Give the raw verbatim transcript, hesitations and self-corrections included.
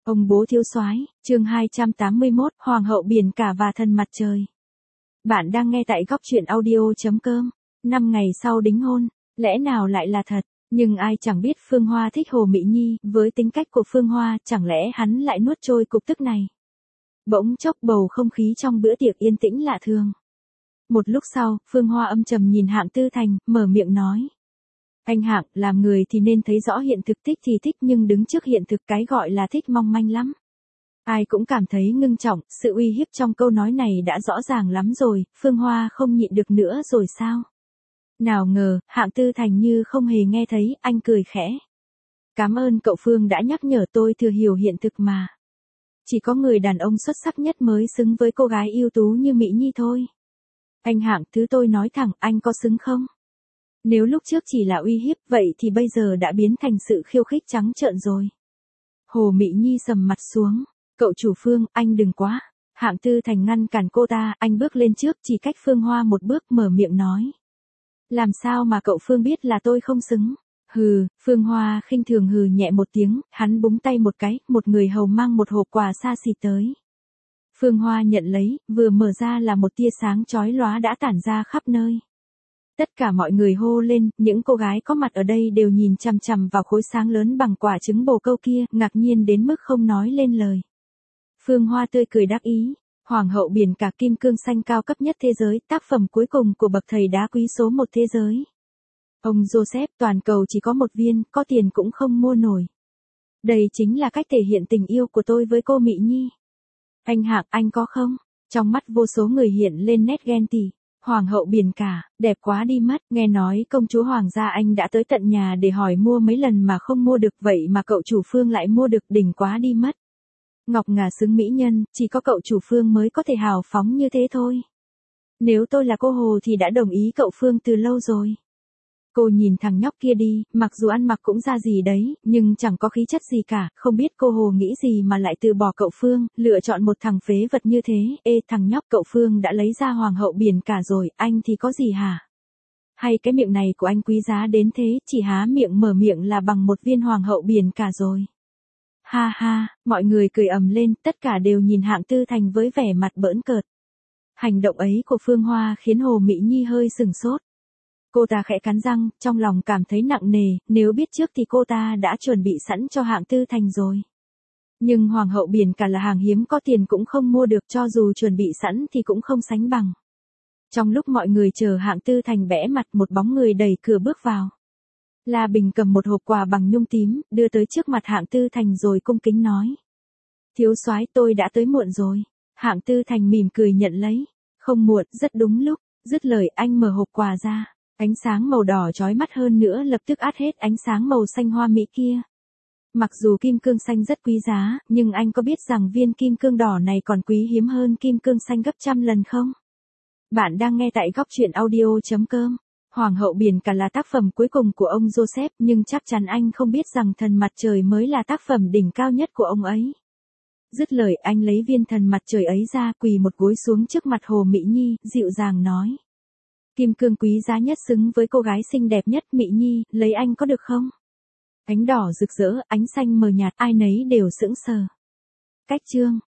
Ông bố thiếu soái, chương hai trăm tám mươi mốt, Hoàng hậu biển cả và thần mặt trời. Bạn đang nghe tại góc truyện audio.com. Năm ngày sau đính hôn, lẽ nào lại là thật, nhưng ai chẳng biết Phương Hoa thích Hồ Mỹ Nhi, với tính cách của Phương Hoa, chẳng lẽ hắn lại nuốt trôi cục tức này. Bỗng chốc bầu không khí trong bữa tiệc yên tĩnh lạ thường. Một lúc sau, Phương Hoa âm trầm nhìn Hạng Tư Thành, mở miệng nói. Anh Hạng, làm người thì nên thấy rõ hiện thực, thích thì thích nhưng đứng trước hiện thực cái gọi là thích mong manh lắm. Ai cũng cảm thấy ngưng trọng, sự uy hiếp trong câu nói này đã rõ ràng lắm rồi, Phương Hoa không nhịn được nữa rồi sao? Nào ngờ, Hạng Tư Thành như không hề nghe thấy, anh cười khẽ. Cảm ơn cậu Phương đã nhắc nhở, tôi thừa hiểu hiện thực mà. Chỉ có người đàn ông xuất sắc nhất mới xứng với cô gái ưu tú như Mỹ Nhi thôi. Anh Hạng, thứ tôi nói thẳng, anh có xứng không? Nếu lúc trước chỉ là uy hiếp, vậy thì bây giờ đã biến thành sự khiêu khích trắng trợn rồi. Hồ Mỹ Nhi sầm mặt xuống. Cậu chủ Phương, anh đừng quá. Hạng Tư Thành ngăn cản cô ta, anh bước lên trước, chỉ cách Phương Hoa một bước, mở miệng nói. Làm sao mà cậu Phương biết là tôi không xứng? Hừ, Phương Hoa khinh thường hừ nhẹ một tiếng, hắn búng tay một cái, một người hầu mang một hộp quà xa xỉ tới. Phương Hoa nhận lấy, vừa mở ra là một tia sáng chói lóa đã tản ra khắp nơi. Tất cả mọi người hô lên, những cô gái có mặt ở đây đều nhìn chằm chằm vào khối sáng lớn bằng quả trứng bồ câu kia, ngạc nhiên đến mức không nói lên lời. Phương Hoa tươi cười đắc ý, Hoàng hậu biển cả kim cương xanh cao cấp nhất thế giới, tác phẩm cuối cùng của bậc thầy đá quý số một thế giới. Ông Joseph, toàn cầu chỉ có một viên, có tiền cũng không mua nổi. Đây chính là cách thể hiện tình yêu của tôi với cô Mỹ Nhi. Anh Hạng, anh có không? Trong mắt vô số người hiện lên nét ghen tị. Hoàng hậu biển cả, đẹp quá đi mất, nghe nói công chúa Hoàng gia Anh đã tới tận nhà để hỏi mua mấy lần mà không mua được, vậy mà cậu chủ Phương lại mua được, đỉnh quá đi mất. Ngọc ngà xứng mỹ nhân, chỉ có cậu chủ Phương mới có thể hào phóng như thế thôi. Nếu tôi là cô Hồ thì đã đồng ý cậu Phương từ lâu rồi. Cô nhìn thằng nhóc kia đi, mặc dù ăn mặc cũng ra gì đấy, nhưng chẳng có khí chất gì cả, không biết cô Hồ nghĩ gì mà lại từ bỏ cậu Phương, lựa chọn một thằng phế vật như thế. Ê thằng nhóc, cậu Phương đã lấy ra Hoàng hậu biển cả rồi, anh thì có gì hả? Hay cái miệng này của anh quý giá đến thế, chỉ há miệng mở miệng là bằng một viên Hoàng hậu biển cả rồi. Ha ha, mọi người cười ầm lên, tất cả đều nhìn Hạng Tư Thành với vẻ mặt bỡn cợt. Hành động ấy của Phương Hoa khiến Hồ Mỹ Nhi hơi sừng sốt. Cô ta khẽ cắn răng, trong lòng cảm thấy nặng nề, nếu biết trước thì cô ta đã chuẩn bị sẵn cho Hạng Tư Thành rồi. Nhưng Hoàng hậu biển cả là hàng hiếm, có tiền cũng không mua được, cho dù chuẩn bị sẵn thì cũng không sánh bằng. Trong lúc mọi người chờ Hạng Tư Thành bẽ mặt, một bóng người đẩy cửa bước vào. La Bình cầm một hộp quà bằng nhung tím, đưa tới trước mặt Hạng Tư Thành rồi cung kính nói. Thiếu soái, tôi đã tới muộn rồi. Hạng Tư Thành mỉm cười nhận lấy. Không muộn, rất đúng lúc. Dứt lời anh mở hộp quà ra. Ánh sáng màu đỏ chói mắt hơn nữa lập tức át hết ánh sáng màu xanh hoa mỹ kia. Mặc dù kim cương xanh rất quý giá, nhưng anh có biết rằng viên kim cương đỏ này còn quý hiếm hơn kim cương xanh gấp trăm lần không? Bạn đang nghe tại góc truyện audio.com. Hoàng hậu biển cả là tác phẩm cuối cùng của ông Joseph, nhưng chắc chắn anh không biết rằng thần mặt trời mới là tác phẩm đỉnh cao nhất của ông ấy. Dứt lời anh lấy viên thần mặt trời ấy ra, quỳ một gối xuống trước mặt Hồ Mỹ Nhi, dịu dàng nói. Kim cương quý giá nhất xứng với cô gái xinh đẹp nhất, Mỹ Nhi, lấy anh có được không? Ánh đỏ rực rỡ, ánh xanh mờ nhạt, ai nấy đều sững sờ. Cách chương.